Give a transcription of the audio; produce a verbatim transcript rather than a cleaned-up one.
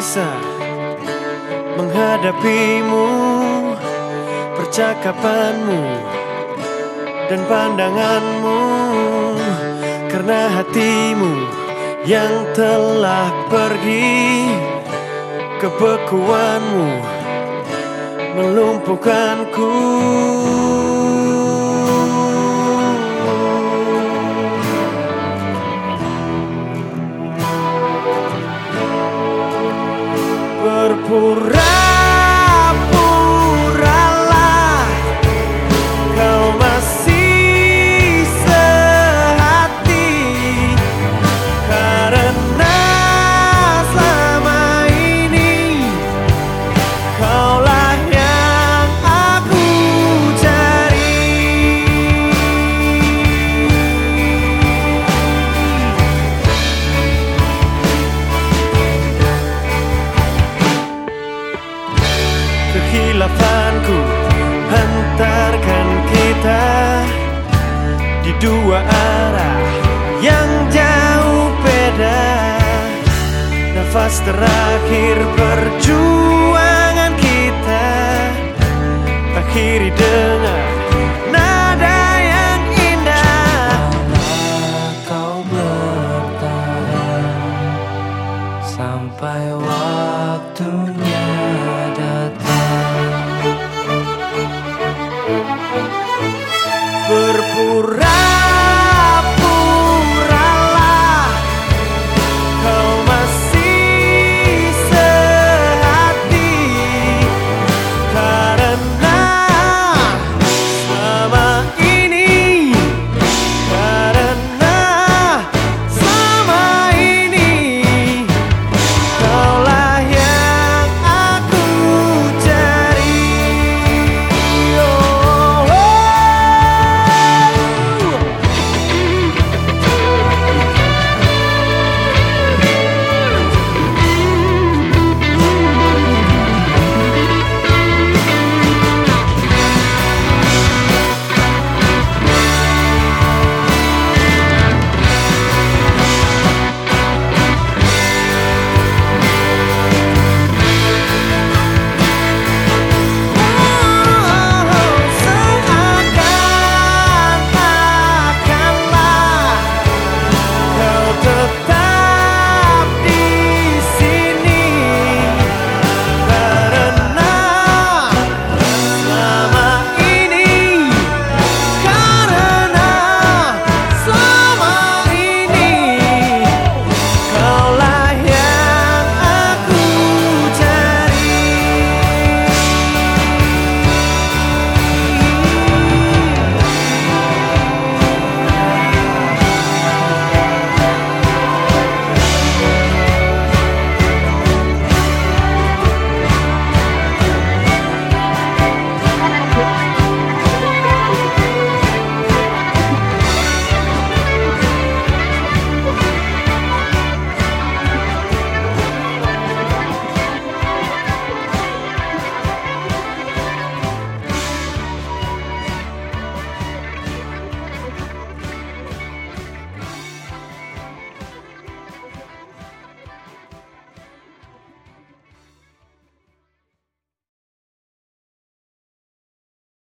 bisa menghadapimu, percakapanmu dan pandanganmu, karena hatimu yang telah pergi, kebekuanmu melumpuhkanku. Berpura-puralah kau masih sehati, karena selama ini kaulah yang aku cari. Kehilafanku hantarkan kita di dua arah yang jauh beda. Nafas terakhir perjuangan kita akhiri dengan nada yang indah. Cobalah kau bertahan sampai waktu